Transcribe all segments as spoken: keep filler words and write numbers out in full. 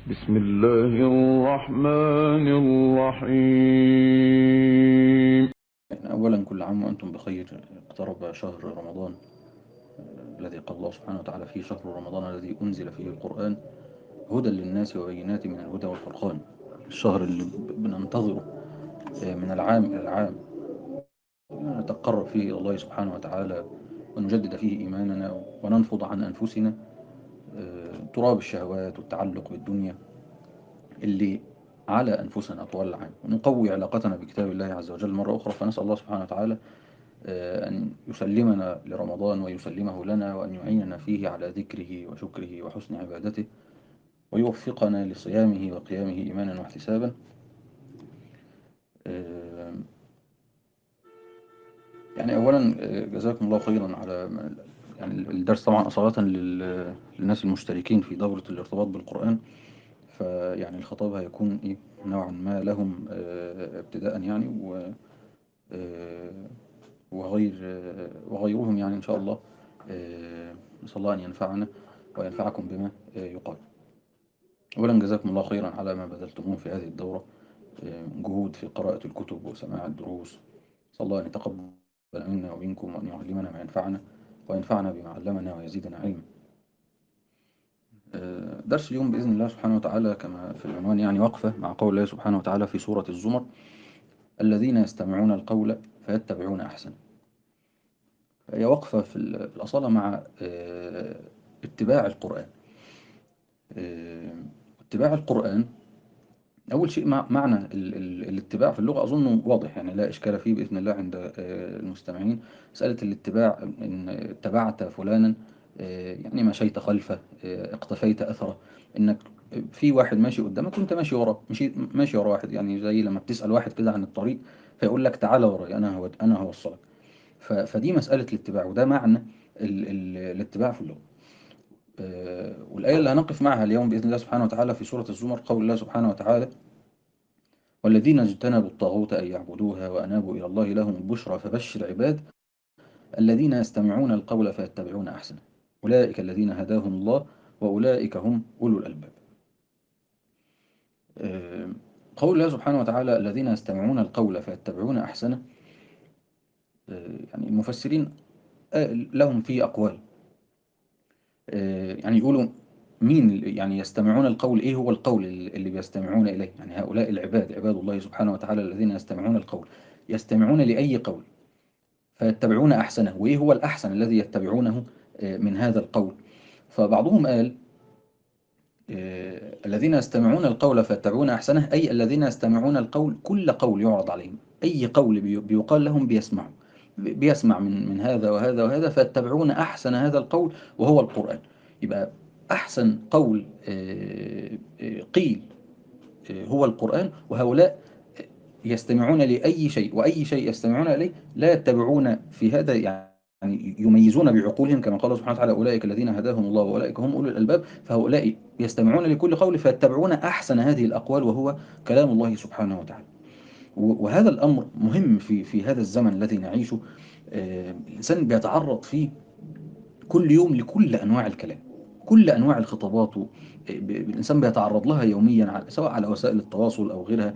بسم الله الرحمن الرحيم. أولا كل عام وأنتم بخير. اقترب شهر رمضان الذي قال الله سبحانه وتعالى فيه: شهر رمضان الذي أنزل فيه القرآن هدى للناس وبينات من الهدى والفرقان. الشهر اللي بننتظره من العام إلى العام، نتقرب فيه إلى الله سبحانه وتعالى ونجدد فيه إيماننا وننفض عن أنفسنا تراب الشهوات والتعلق بالدنيا اللي على أنفسنا طوال العام، ونقوي علاقتنا بكتاب الله عز وجل مرة أخرى. فنسأل الله سبحانه وتعالى أن يسلمنا لرمضان ويسلمه لنا، وأن يعيننا فيه على ذكره وشكره وحسن عبادته، ويوفقنا لصيامه وقيامه إيمانا واحتسابا. يعني أولا جزاكم الله خيرا على يعني الدرس طبعا أصالة للناس المشتركين في دورة الارتباط بالقرآن. فيعني الخطاب هيكون إيه نوعا ما لهم ابتداء يعني، و وغير وغيرهم يعني إن شاء الله. نسأل الله أن ينفعنا وينفعكم بما يقال. أولا جزاكم الله خيرا على ما بذلتموه في هذه الدورة، جهود في قراءة الكتب وسماع الدروس. نسأل الله أن يتقبل منا ومنكم، وأن يعلمنا ما ينفعنا وينفعنا بما علمنا ويزيدنا علما. درس اليوم بإذن الله سبحانه وتعالى كما في العنوان، يعني وقفة مع قول الله سبحانه وتعالى في سورة الزمر: الذين يستمعون القول فيتبعون أحسن. هي وقفة في الأصالة مع اتباع القرآن. اتباع القرآن أول شيء، مع معنى ال ال الاتباع في اللغة أظنه واضح، يعني لا إشكال فيه بإذن الله عند المستمعين. مسألة الاتباع إن اتبعت فلانا، يعني مشيت خلفه، اقتفيت أثره، إنك في واحد ماشي قدامك وأنت ماشي وراه، مشي ماشي ورا واحد، يعني زي لما بتسأل واحد كده عن الطريق فيقول لك تعالى ورايا، أنا هو أنا هوصلك. فدي مسألة الاتباع، وده معنى ال ال الاتباع في اللغة. والآية اللي هنقف معها اليوم بإذن الله سبحانه وتعالى في سورة الزمر قول الله سبحانه وتعالى: والذين اجتنبوا الطاغوت أن يعبدوها وأنابوا إلى الله لهم البشرى فبشر عباد الذين يستمعون القول فيتبعون أحسنه أولئك الذين هداهم الله وأولئك هم أولو الألباب. قول الله سبحانه وتعالى الذين يستمعون القول فيتبعون أحسنه، يعني المفسرين لهم فيه أقوال. يعني يقولوا مين يعني يستمعون القول، ايه هو القول اللي بيستمعون اليه؟ يعني هؤلاء العباد، عباد الله سبحانه وتعالى الذين يستمعون القول، يستمعون لأي قول فيتبعون أحسنه، وايه هو الأحسن الذي يتبعونه من هذا القول؟ فبعضهم قال الذين يستمعون القول فيتبعون أحسنه أي الذين يستمعون القول، كل قول يعرض عليهم، أي قول بيقال لهم بيسمعوا، بيسمع من من هذا وهذا وهذا فيتبعون أحسن هذا القول وهو القرآن. يبقى أحسن قول قيل هو القرآن، وهؤلاء يستمعون لأي شيء، وأي شيء يستمعون إليه لا يتبعون في هذا، يعني يميزون بعقولهم كما قال سبحانه وتعالى: أولئك الذين هداهم الله وأولئك هم أولو الألباب. فهؤلاء يستمعون لكل قول فيتبعون أحسن هذه الأقوال وهو كلام الله سبحانه وتعالى. وهذا الأمر مهم في في هذا الزمن الذي نعيشه. الإنسان بيتعرض فيه كل يوم لكل أنواع الكلام، كل أنواع الخطابات، الإنسان بيتعرض لها يوميا سواء على وسائل التواصل أو غيرها.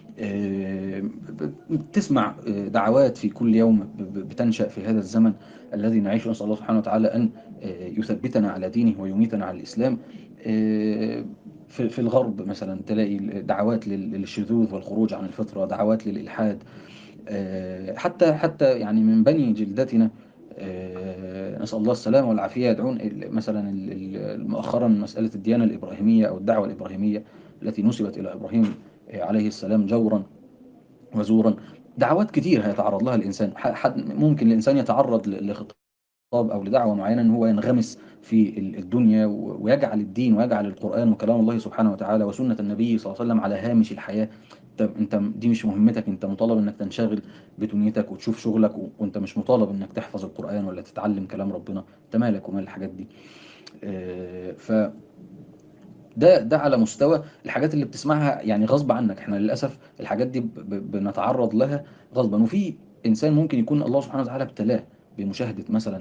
تسمع دعوات في كل يوم بتنشأ في هذا الزمن الذي نعيشه. نسأل الله سبحانه وتعالى أن يثبتنا على دينه ويميتنا على الإسلام. في في الغرب مثلا تلاقي دعوات للشذوذ والخروج عن الفطرة، دعوات للإلحاد، حتى حتى يعني من بني جلدتنا، نسأل الله السلامة والعافية، يدعون مثلا مؤخرا مسألة الديانة الإبراهيمية أو الدعوة الإبراهيمية التي نسبت إلى إبراهيم عليه السلام جورا وزورا. دعوات كتير هيتعرض لها الإنسان. حد ممكن الإنسان يتعرض لخطاب أو لدعوة معينة أن هو ينغمس في الدنيا ويجعل الدين ويجعل القرآن وكلام الله سبحانه وتعالى وسنة النبي صلى الله عليه وسلم على هامش الحياة. انت دي مش مهمتك، انت مطالب انك تنشغل بدنيتك وتشوف شغلك، وانت مش مطالب انك تحفظ القرآن ولا تتعلم كلام ربنا. انت مالك ومال الحاجات دي؟ ف ده ده على مستوى الحاجات اللي بتسمعها يعني غصب عنك. احنا للأسف الحاجات دي بنتعرض لها غصبا. وفي إنسان ممكن يكون الله سبحانه وتعالى ابتلاه بمشاهدة مثلا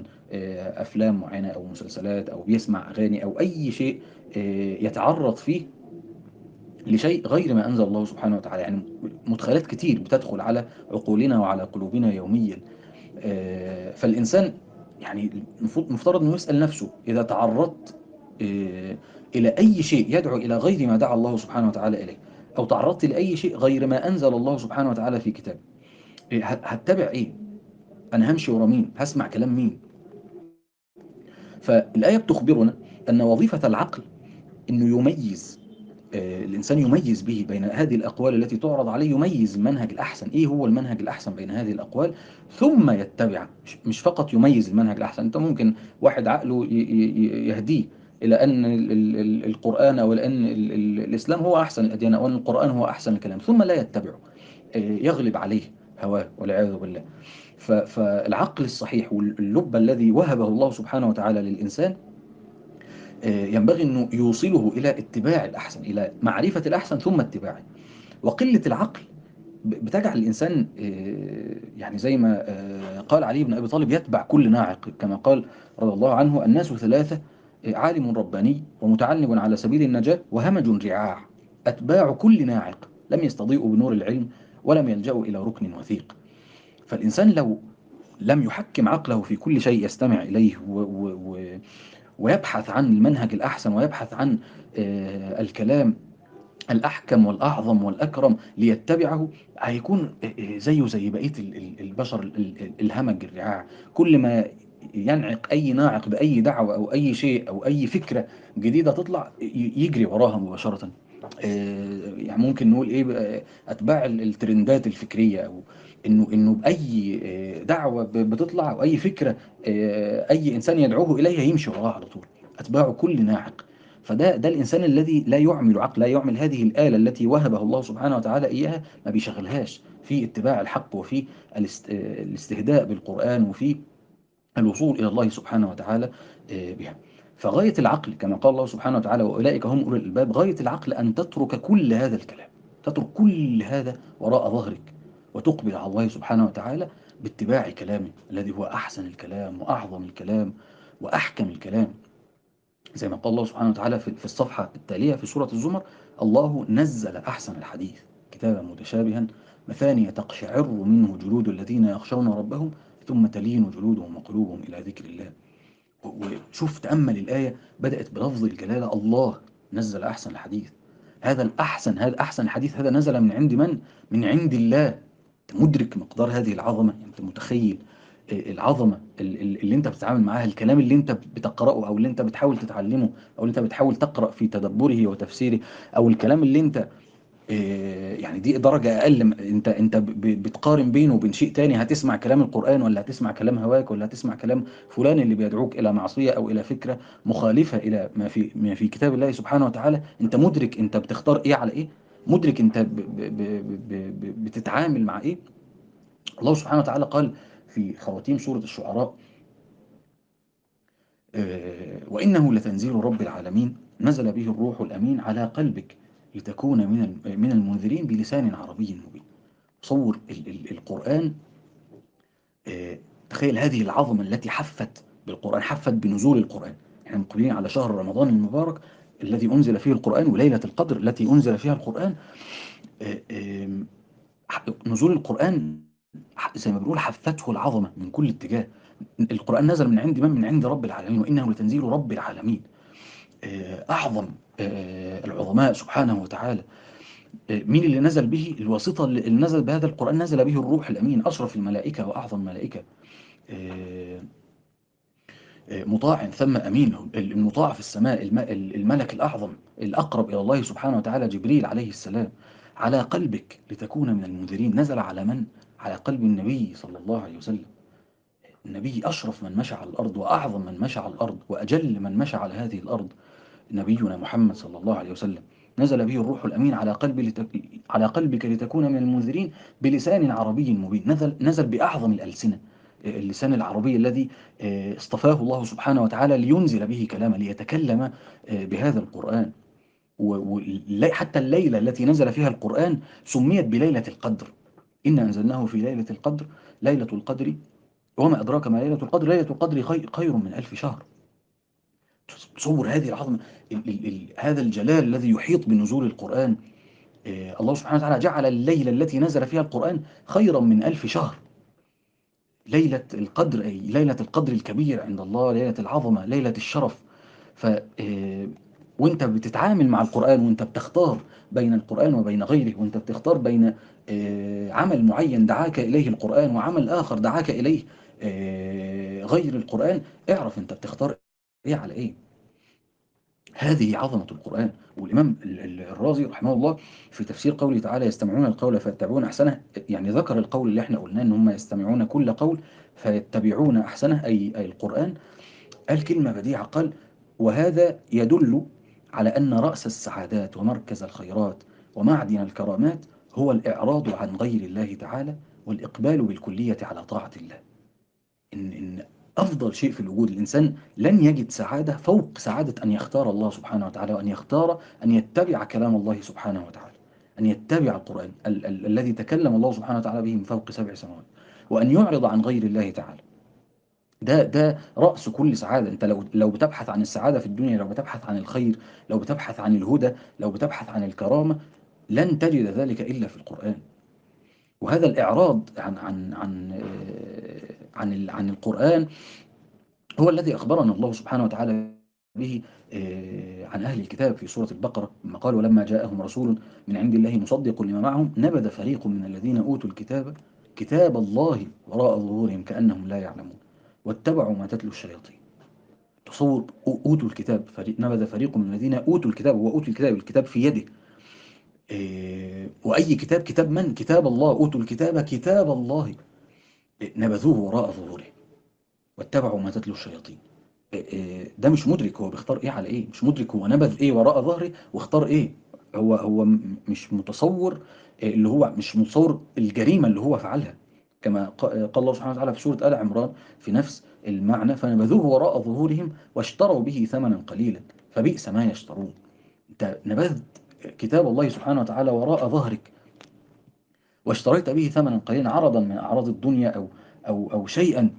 أفلام معينة أو مسلسلات أو بيسمع أغاني أو أي شيء يتعرض فيه لشيء غير ما أنزل الله سبحانه وتعالى. يعني مدخلات كتير بتدخل على عقولنا وعلى قلوبنا يوميا. آه، فالإنسان يعني المفروض- مفترض أنه يسأل نفسه إذا تعرضت آه، إلى أي شيء يدعو إلى غير ما دعا الله سبحانه وتعالى إليه، أو تعرضت لأي شيء غير ما أنزل الله سبحانه وتعالى في كتابه، إيه، ه- هتبع إيه؟ أنا همشي ورا مين؟ هسمع كلام مين؟ فالآية بتخبرنا أن وظيفة العقل أنه يميز، آه، الإنسان يميز به بين هذه الأقوال التي تعرض عليه، يميز المنهج الأحسن. إيه هو المنهج الأحسن بين هذه الأقوال؟ ثم يتبع. مش مش فقط يميز المنهج الأحسن. أنت ممكن واحد عقله ي- ي- يهديه إلى أن ال- ال- ال- القرآن، أو لأن ال- ال- الإسلام هو أحسن الأديان، أو أن القرآن هو أحسن الكلام، ثم لا يتبعه، آه، يغلب عليه هواه والعياذ بالله. ف- فالعقل الصحيح واللب الذي وهبه الله سبحانه وتعالى للإنسان آه، ينبغي أنه يوصله إلى اتباع الأحسن، إلى معرفة الأحسن ثم اتباعه. وقلة العقل ب- بتجعل الإنسان آه، يعني زي ما آه، قال علي بن أبي طالب: يتبع كل ناعق. كما قال رضي الله عنه: الناس ثلاثة، آه، عالم رباني، ومتعلم على سبيل النجاة، وهمج رعاع. أتباع كل ناعق لم يستضيئوا بنور العلم، ولم يلجأوا إلى ركن وثيق. فالإنسان لو لم يحكم عقله في كل شيء يستمع إليه و و و ويبحث عن المنهج الأحسن، ويبحث عن آه، الكلام الأحكم والأعظم والأكرم ليتبعه، هيكون زيه زي بقية ال- ال- البشر ال- ال- الهمج الرعاع. كل ما ينعق أي ناعق بأي دعوة أو أي شيء أو أي فكرة جديدة تطلع، ي- يجري وراها مباشرة. آه، يعني ممكن نقول إيه بقى، أتباع ال- الترندات الفكرية، أو إنه إنه بأي آه، دعوة ب- بتطلع، أو أي فكرة آه، أي إنسان يدعوه إليها يمشي وراها على طول. أتباع كل ناعق. فده ده الإنسان الذي لا يعمل عقل، لا يعمل هذه الآلة التي وهبه الله سبحانه وتعالى إياها، ما بيشغلهاش في اتباع الحق، وفي الاست- الاستهداء بالقرآن، وفي الوصول إلى الله سبحانه وتعالى آه، بها. فغاية العقل كما قال الله سبحانه وتعالى: وأولئك هم أولو الألباب. غاية العقل أن تترك كل هذا الكلام، تترك كل هذا وراء ظهرك، وتقبل على الله سبحانه وتعالى باتباع كلامه الذي هو أحسن الكلام وأعظم الكلام وأحكم الكلام. زي ما قال الله سبحانه وتعالى في في الصفحة التالية في سورة الزمر: الله نزل أحسن الحديث كتابا متشابها مثانية تقشعر منه جلود الذين يخشون ربهم ثم تلين جلودهم وقلوبهم إلى ذكر الله. وشوف تأمل الآية بدأت بلفظ الجلالة: الله نزل أحسن الحديث. هذا الأحسن، هذا أحسن الحديث، هذا نزل من عند من؟ من عند الله. أنت مدرك مقدار هذه العظمة؟ يعني أنت متخيل آه، العظمة ال- ال- اللي أنت بتتعامل معاها، الكلام اللي أنت بتقرأه، أو اللي أنت بتحاول تتعلمه، أو اللي أنت بتحاول تقرأ في تدبره وتفسيره، أو الكلام اللي أنت آه، يعني دي درجة أقل. م- أنت أنت ب- ب- بتقارن بينه وبين شيء تاني. هتسمع كلام القرآن، ولا هتسمع كلام هواك، ولا هتسمع كلام فلان اللي بيدعوك إلى معصية أو إلى فكرة مخالفة إلى ما في ما في كتاب الله سبحانه وتعالى؟ أنت مدرك أنت بتختار إيه على إيه؟ مدرك أنت ب ب ب ب ب بتتعامل مع إيه؟ الله سبحانه وتعالى قال في خواتيم سورة الشعراء: آه، وإنه لتنزيل رب العالمين نزل به الروح الأمين على قلبك لتكون من ال- من المنذرين بلسان عربي مبين. تصور ال ال القرآن، آه، تخيل هذه العظمة التي حفت بالقرآن، حفت بنزول القرآن. احنا مقبلين على شهر رمضان المبارك الذي أنزل فيه القرآن، وليلة القدر التي أنزل فيها القرآن. آه، آم، ح- نزول القرآن ح- زي ما بنقول حفته العظمة من كل اتجاه. القرآن نزل من عند من؟ من عند رب العالمين، وإنه لتنزيل رب العالمين. آه، أعظم آه، العظماء سبحانه وتعالى. آه، مين اللي نزل به؟ الواسطة اللي نزل بهذا القرآن، نزل به الروح الأمين، أشرف الملائكة وأعظم الملائكة. آه، آه، مطاع ثم أمين. المطاع في السماء، الم- الملك الأعظم الأقرب إلى الله سبحانه وتعالى جبريل عليه السلام. على قلبك لتكون من المنذرين. نزل على من؟ على قلب النبي صلى الله عليه وسلم. النبي أشرف من مشى على الأرض، وأعظم من مشى على الأرض، وأجل من مشى على هذه الأرض، نبينا محمد صلى الله عليه وسلم. نزل به الروح الأمين على قلب لتك... على قلبك لتكون من المنذرين بلسان عربي مبين. نزل نزل بأعظم الألسنة، اللسان العربي الذي آه، اصطفاه الله سبحانه وتعالى لينزل به كلامه، ليتكلم آه، بهذا القرآن. وحتى الليلة التي نزل فيها القرآن سميت بليلة القدر: إنا أنزلناه في ليلة القدر، ليلة القدر وما أدراك ما ليلة القدر، ليلة القدر خير خير من ألف شهر. تصور هذه العظمة، ال ال ال هذا الجلال الذي يحيط بنزول القرآن. آه، الله سبحانه وتعالى جعل الليلة التي نزل فيها القرآن خيرا من ألف شهر. ليلة القدر، أي ليلة القدر الكبير عند الله، ليلة العظمة، ليلة الشرف. ف آه، وانت بتتعامل مع القرآن، وانت بتختار بين القرآن وبين غيره، وانت بتختار بين آه، عمل معين دعاك إليه القرآن وعمل آخر دعاك إليه آه، غير القرآن، اعرف انت بتختار ايه على ايه. هذه عظمة القرآن. والإمام ال- ال- الرازي رحمه الله في تفسير قوله تعالى يستمعون القول فيتبعون أحسنه، يعني ذكر القول اللي احنا قلناه إن هم يستمعون كل قول فيتبعون أحسنه، أي, أي القرآن. قال كلمة بديعة، قال: وهذا يدل على أن رأس السعادات ومركز الخيرات ومعدن الكرامات هو الإعراض عن غير الله تعالى والإقبال بالكلية على طاعة الله. إن إن أفضل شيء في الوجود، الإنسان لن يجد سعادة فوق سعادة أن يختار الله سبحانه وتعالى، وأن يختار أن يتبع كلام الله سبحانه وتعالى، أن يتبع القرآن ال ال الذي تكلم الله سبحانه وتعالى به من فوق سبع سماوات، وأن يعرض عن غير الله تعالى. ده ده رأس كل سعادة. أنت لو لو بتبحث عن السعادة في الدنيا، لو بتبحث عن الخير، لو بتبحث عن الهدى، لو بتبحث عن الكرامة، لن تجد ذلك إلا في القرآن. وهذا الإعراض عن عن عن آه، عن ال- عن القرآن هو الذي أخبرنا الله سبحانه وتعالى به آه، عن أهل الكتاب في سورة البقرة، لما قال: ولما جاءهم رسول من عند الله مصدق لما معهم نبذ فريق من الذين أوتوا الكتاب كتاب الله وراء ظهورهم كأنهم لا يعلمون واتبعوا ما تتلو الشياطين. تصور، أوتوا الكتاب، فريق نبذ فريق من الذين أوتوا الكتاب، وأوتوا الكتاب الكتاب في يده. آه، وأي كتاب؟ كتاب من؟ كتاب الله. أوتوا الكتاب كتاب الله نبذوه وراء ظهورهم واتبعوا ما تتلو الشياطين. إيه، ده مش مدرك هو بيختار ايه على ايه، مش مدرك هو نبذ ايه وراء ظهره واختار ايه. هو هو م- مش متصور، إيه اللي هو مش متصور الجريمة اللي هو فعلها. كما ق- قال الله سبحانه وتعالى في سورة آل عمران في نفس المعنى: فنبذوه وراء ظهورهم واشتروا به ثمنا قليلا فبئس ما يشترون. انت نبذت كتاب الله سبحانه وتعالى وراء ظهرك واشتريت به ثمنا قليلا، عرضا من أعراض الدنيا أو أو أو شيئا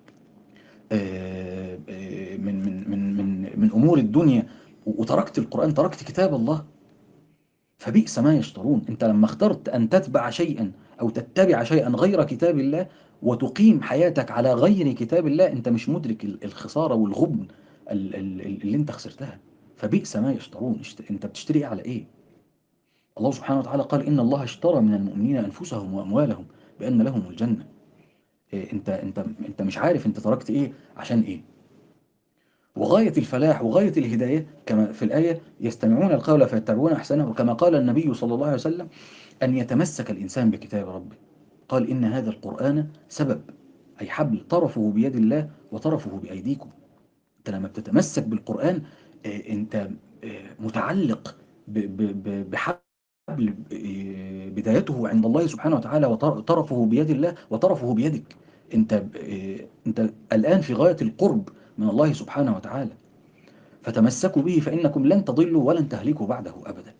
آه، آه، من من من من من امور الدنيا، وتركت القران، تركت كتاب الله. فبئس ما يشترون. انت لما اخترت ان تتبع شيئا او تتبع شيئا غير كتاب الله وتقيم حياتك على غير كتاب الله، انت مش مدرك ال- الخساره والغبن ال- ال- ال- اللي انت خسرتها. فبئس ما يشترون. اشت- انت بتشتري إيه على ايه؟ الله سبحانه وتعالى قال: ان الله اشترى من المؤمنين انفسهم واموالهم بان لهم الجنه. إيه، انت انت انت مش عارف انت تركت ايه عشان ايه. وغاية الفلاح وغاية الهداية كما في الآية: يستمعون القول فيتبعون أحسنه، وكما قال النبي صلى الله عليه وسلم: أن يتمسك الإنسان بكتاب ربه. قال: إن هذا القرآن سبب، أي حبل، طرفه بيد الله وطرفه بأيديكم. أنت لما بتتمسك بالقرآن آه، أنت آه، متعلق ب- ب- ب- بحبل آه، بدايته عند الله سبحانه وتعالى وطرفه بيد الله وطرفه بيدك. أنت آه، أنت الآن في غاية القرب من الله سبحانه وتعالى، فتمسكوا به فإنكم لن تضلوا ولن تهلكوا بعده أبدا.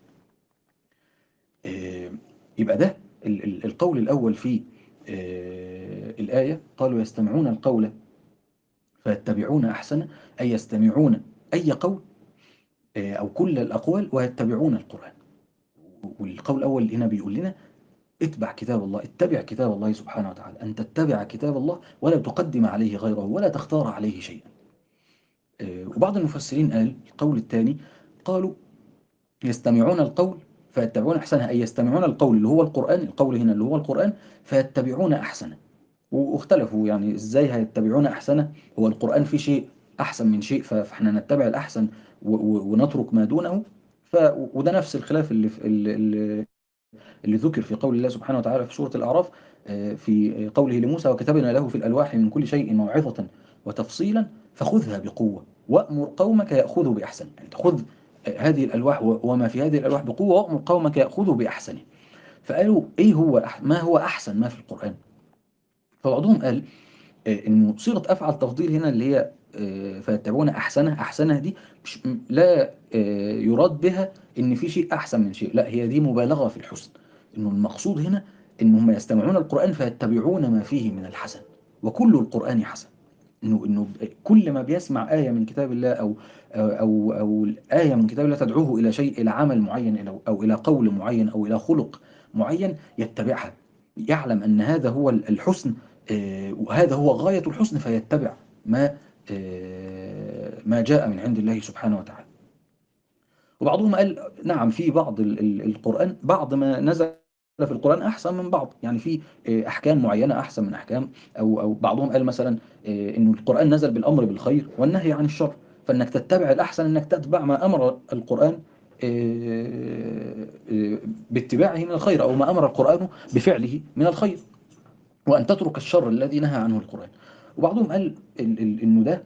آه، يبقى ده ال- ال- القول الأول في آه، الآية. قالوا: يستمعون القول فيتبعون أحسنه، أي يستمعون أي قول آه، أو كل الأقوال ويتبعون القرآن. والقول الأول هنا بيقول لنا: اتبع كتاب الله، اتبع كتاب الله سبحانه وتعالى، أن تتبع كتاب الله ولا تقدم عليه غيره ولا تختار عليه شيئا. آه، وبعض المفسرين قال القول الثاني، قالوا: يستمعون القول فيتبعون أحسنه، أي يستمعون القول اللي هو القرآن، القول هنا اللي هو القرآن، فيتبعون أحسنه. واختلفوا يعني إزاي هيتبعون أحسنه، هو القرآن فيه شيء أحسن من شيء ف- فإحنا نتبع الأحسن و- و- ونترك ما دونه. ف وده نفس الخلاف اللي في اللي, اللي ذكر في قول الله سبحانه وتعالى في سورة الأعراف آه، في قوله لموسى: وكتبنا له في الألواح من كل شيء موعظة وتفصيلا فخذها بقوة وأمر قومك يأخذوا بأحسن. يعني خذ هذه الألواح و- وما في هذه الألواح بقوة، وأمر قومك يأخذوا بأحسنه. فقالوا: إيه هو أح- ما هو أحسن ما في القرآن؟ فبعضهم قال آه، إنه صيغة أفعل تفضيل هنا اللي هي آه، فيتبعون أحسنه، أحسنه دي مش م- لا آه، يراد بها إن في شيء أحسن من شيء، لا، هي دي مبالغة في الحسن. إنه المقصود هنا إن هم يستمعون القرآن فيتبعون ما فيه من الحسن، وكل القرآن حسن. إنه إنه كل ما بيسمع آية من كتاب الله أو أو أو آية من كتاب الله تدعوه إلى شيء، إلى عمل معين، إلى أو إلى قول معين، أو إلى خلق معين، يتبعها، يعلم أن هذا هو الحسن، آه، وهذا هو غاية الحسن، فيتبع ما آه، ما جاء من عند الله سبحانه وتعالى. وبعضهم قال نعم، في بعض ال- ال- القرآن، بعض ما نزل في القرآن أحسن من بعض، يعني في آه، أحكام معينة أحسن من أحكام، أو أو بعضهم قال مثلا آه، إنه القرآن نزل بالأمر بالخير والنهي عن الشر، فإنك تتبع الأحسن إنك تتبع ما أمر القرآن آه، آه، باتباعه من الخير، أو ما أمر القرآن بفعله من الخير، وأن تترك الشر الذي نهى عنه القرآن. وبعضهم قال ال- ال- إنه ده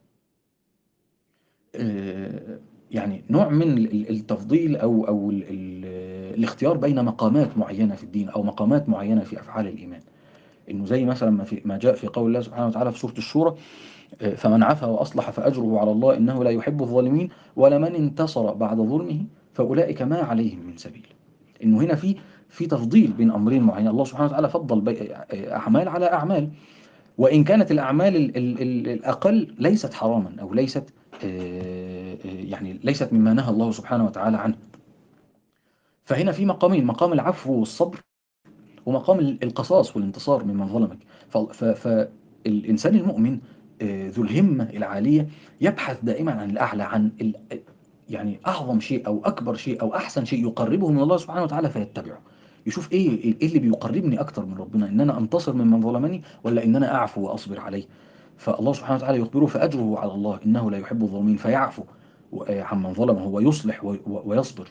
آه، يعني نوع من ال- التفضيل، أو أو ال- ال- الاختيار بين مقامات معينة في الدين، أو مقامات معينة في أفعال الإيمان. إنه زي مثلا ما في ما جاء في قول الله سبحانه وتعالى في سورة الشورى: آه، فمن عفا وأصلح فأجره على الله إنه لا يحب الظالمين، ولمن انتصر بعد ظلمه فأولئك ما عليهم من سبيل. إنه هنا في في تفضيل بين أمرين معينين، الله سبحانه وتعالى فضل بي- آه، أعمال على أعمال، وإن كانت الأعمال ال ال ال الأقل ليست حراما، أو ليست آه، آه، يعني ليست مما نهى الله سبحانه وتعالى عنه. فهنا في مقامين: مقام العفو والصبر، ومقام ال- القصاص والانتصار ممن ظلمك. فالإنسان المؤمن آه، ذو الهمة العالية يبحث دائما عن الأعلى، عن ال يعني أعظم شيء أو أكبر شيء أو أحسن شيء يقربه من الله سبحانه وتعالى، فيتبعه. يشوف إيه إيه اللي بيقربني أكتر من ربنا، إن أنا أنتصر ممن ظلمني، ولا إن أنا أعفو وأصبر عليه. فالله سبحانه وتعالى يخبره: فأجره على الله إنه لا يحب الظالمين، فيعفو آه، عمن ظلمه ويصلح وي- ويصبر.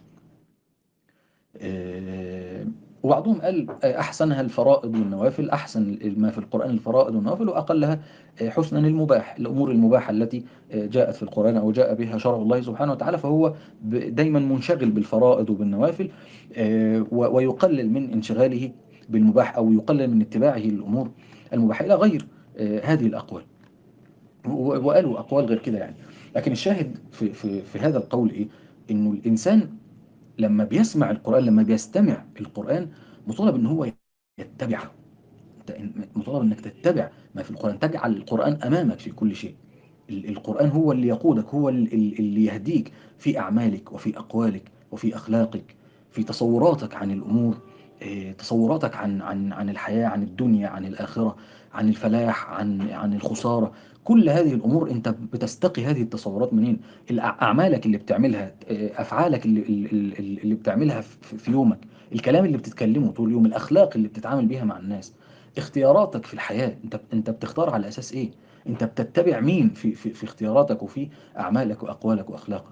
آه، وبعضهم قال آه، أحسنها الفرائض والنوافل، أحسن ما في القرآن الفرائض والنوافل، وأقلها آه، حسنا المباح، الأمور المباحة التي آه، جاءت في القرآن أو جاء بها شرع الله سبحانه وتعالى. فهو ب- دايما منشغل بالفرائض وبالنوافل، آه، و- ويقلل من انشغاله بالمباح، أو يقلل من اتباعه الأمور المباحة، إلى غير آه، هذه الأقوال. و- وقالوا أقوال غير كده يعني. لكن الشاهد في, في, في هذا القول إيه؟ إنه الإنسان لما بيسمع القرآن، لما بيستمع القرآن، مطالب ان هو يتبعه. انت مطالب انك تتبع ما في القرآن، تجعل القرآن امامك في كل شيء. ال- القرآن هو اللي يقودك، هو ال- ال- اللي يهديك في اعمالك وفي اقوالك وفي اخلاقك، في تصوراتك عن الامور، آه، تصوراتك عن عن عن الحياة، عن الدنيا، عن الآخرة، عن الفلاح، عن عن الخسارة. كل هذه الأمور أنت بتستقي هذه التصورات منين؟ الأع- أعمالك اللي بتعملها، آه، أفعالك اللي, اللي, اللي بتعملها في في يومك، الكلام اللي بتتكلمه طول اليوم، الأخلاق اللي بتتعامل بيها مع الناس، اختياراتك في الحياة، أنت انت بتختار على أساس إيه؟ أنت بتتبع مين في في في اختياراتك وفي أعمالك وأقوالك وأخلاقك؟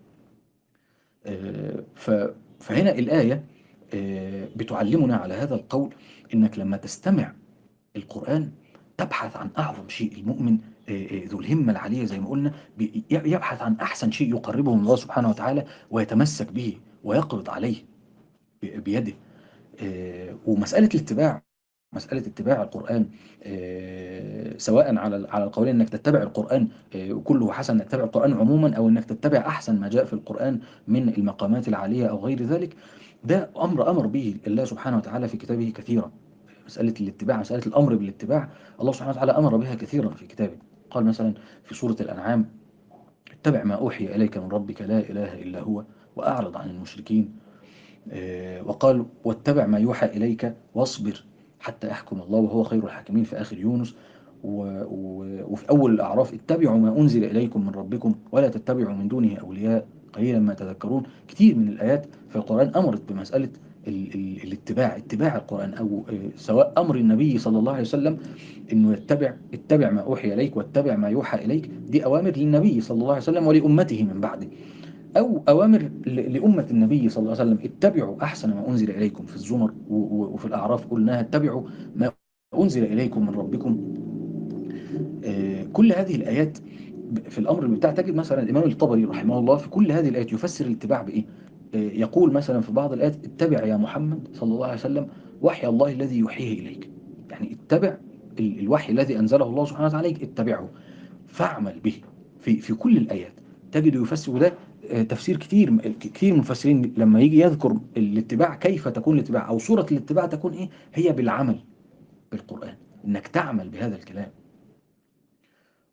آه، ف- فهنا الآية آه، بتعلمنا على هذا القول: إنك لما تستمع القرآن تبحث عن أعظم شيء. المؤمن آه، آه، ذو الهمة العالية زي ما قلنا بي- يبحث عن أحسن شيء يقربه من الله سبحانه وتعالى، ويتمسك به ويقبض عليه ب- بيده. آه، ومسألة الاتباع، مسألة اتباع القرآن، آه، سواء على على القولين: انك تتبع القرآن آه، وكله حسن، انك تتبع القرآن عموما، او انك تتبع احسن ما جاء في القرآن من المقامات العالية او غير ذلك. ده امر امر به الله سبحانه وتعالى في كتابه كثيرا. مسألة الاتباع، مسألة الامر بالاتباع، الله سبحانه وتعالى امر بها كثيرا في كتابه. قال مثلا في سورة الأنعام: اتبع ما أوحي إليك من ربك لا إله إلا هو وأعرض عن المشركين. آه، وقال: واتبع ما يوحى إليك واصبر حتى يحكم الله وهو خير الحاكمين في آخر يونس. و... و... وفي أول الأعراف: اتبعوا ما أنزل إليكم من ربكم ولا تتبعوا من دونه أولياء قليلا ما تذكرون. كتير من الآيات في القرآن أمرت بمسألة ال... ال... الاتباع، اتباع القرآن، أو آه، سواء أمر النبي صلى الله عليه وسلم إنه يتبع اتبع ما أوحي إليك واتبع ما يوحى إليك، دي أوامر للنبي صلى الله عليه وسلم ولأمته من بعده، أو أوامر ل- لأمة النبي صلى الله عليه وسلم: اتبعوا أحسن ما أنزل إليكم. في الزمر و- و- وفي الأعراف قلناها: اتبعوا ما أنزل إليكم من ربكم. آه، كل هذه الآيات ب- في الأمر بتاع، تجد مثلا الإمام الطبري رحمه الله في كل هذه الآيات يفسر الاتباع بإيه؟ آه، يقول مثلا في بعض الآيات: اتبع يا محمد صلى الله عليه وسلم وحي الله الذي يوحيه إليك. يعني اتبع ال- الوحي الذي أنزله الله سبحانه وتعالى عليك، اتبعه فاعمل به. في في كل الآيات تجد يفسر، وده آه، تفسير كتير كتير من المفسرين لما يجي يذكر الاتباع، كيف تكون الاتباع أو صورة الاتباع تكون إيه، هي بالعمل بالقرآن، إنك تعمل بهذا الكلام.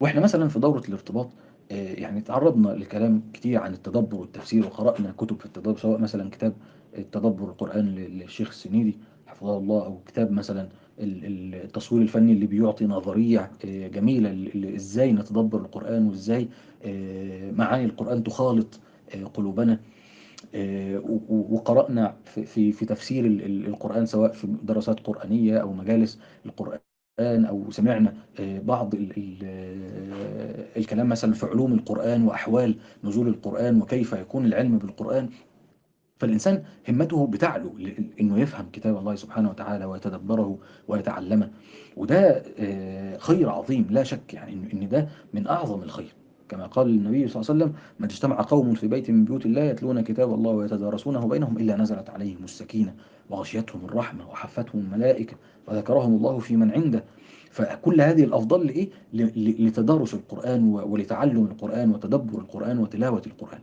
واحنا مثلا في دورة الارتباط آه، يعني تعرضنا لكلام كتير عن التدبر والتفسير، وقرأنا كتب في التدبر، سواء مثلا كتاب التدبر القرآن لل- للشيخ السنيدي حفظه الله، أو كتاب مثلا ال- ال- التصوير الفني اللي بيعطي نظرية آه، جميلة ل- ل- ازاي نتدبر القرآن، وازاي آه، معاني القرآن تخالط آه، قلوبنا. آه، و- و- وقرأنا في في في تفسير ال- ال- القرآن، سواء في دراسات قرآنية أو مجالس القرآن، أو سمعنا آه، بعض ال ال آه، الكلام مثلا في علوم القرآن وأحوال نزول القرآن وكيف يكون العلم بالقرآن. فالإنسان همته بتعلو ل- إنه يفهم كتاب الله سبحانه وتعالى ويتدبره ويتعلمه. وده آه، خير عظيم لا شك، يعني إن إن ده من أعظم الخير. كما قال النبي صلى الله عليه وسلم: ما اجتمع قوم في بيت من بيوت الله يتلون كتاب الله ويتدارسونه بينهم إلا نزلت عليهم السكينة وغشيتهم الرحمة وحفتهم الملائكة وذكرهم الله في من عنده. فكل هذه الأفضل لإيه؟ ل- ل- لتدارس القرآن و- ولتعلم القرآن وتدبر القرآن وتلاوة القرآن.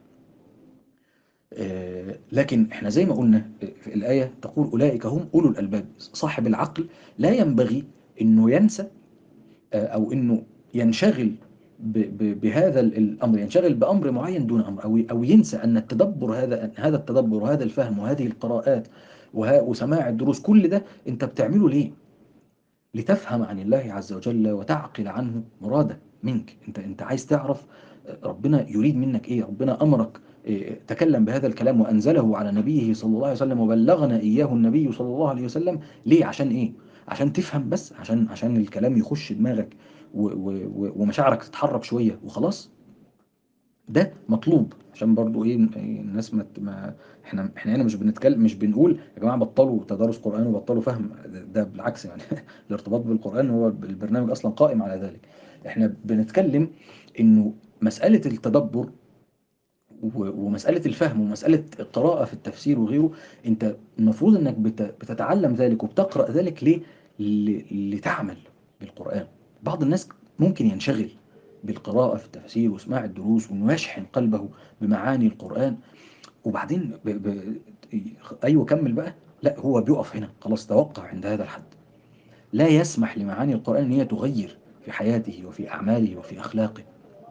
آه، لكن احنا زي ما قلنا آه، في الآية تقول: أولئك هم أولو الألباب. صاحب العقل لا ينبغي أنه ينسى آه، أو أنه ينشغل ب- ب- بهذا ال- الأمر، ينشغل بأمر معين دون أمر، أو أو ينسى أن التدبر، هذا هذا التدبر وهذا الفهم وهذه القراءات وه- وسماع الدروس، كل ده أنت بتعمله ليه؟ لتفهم عن الله عز وجل وتعقل عنه مراده منك. انت انت عايز تعرف ربنا يريد منك ايه، ربنا امرك إيه، تكلم بهذا الكلام وانزله على نبيه صلى الله عليه وسلم وبلغنا اياه النبي صلى الله عليه وسلم ليه؟ عشان ايه؟ عشان تفهم بس، عشان عشان الكلام يخش دماغك و- و- و- ومشاعرك تتحرك شوية وخلاص. ده مطلوب عشان برضو ايه إيه، الناس ما ت- ما احنا احنا هنا مش بنتكلم، مش بنقول يا جماعه بطلوا تدارس قران وبطلوا فهم. ده, ده بالعكس يعني الارتباط بالقران هو البرنامج اصلا قائم على ذلك. احنا بنتكلم انه مساله التدبر و- ومساله الفهم ومساله القراءه في التفسير وغيره، انت المفروض انك بت- بتتعلم ذلك وبتقرا ذلك ليه؟ ل- لتعمل بالقران. بعض الناس ممكن ينشغل بالقراءة في التفسير وسماع الدروس وإنه يشحن قلبه بمعاني القرآن، وبعدين ب... ب... أيوه كمل بقى. لا، هو بيقف هنا خلاص، توقع عند هذا الحد. لا يسمح لمعاني القرآن أن هي تغير في حياته وفي أعماله وفي أخلاقه.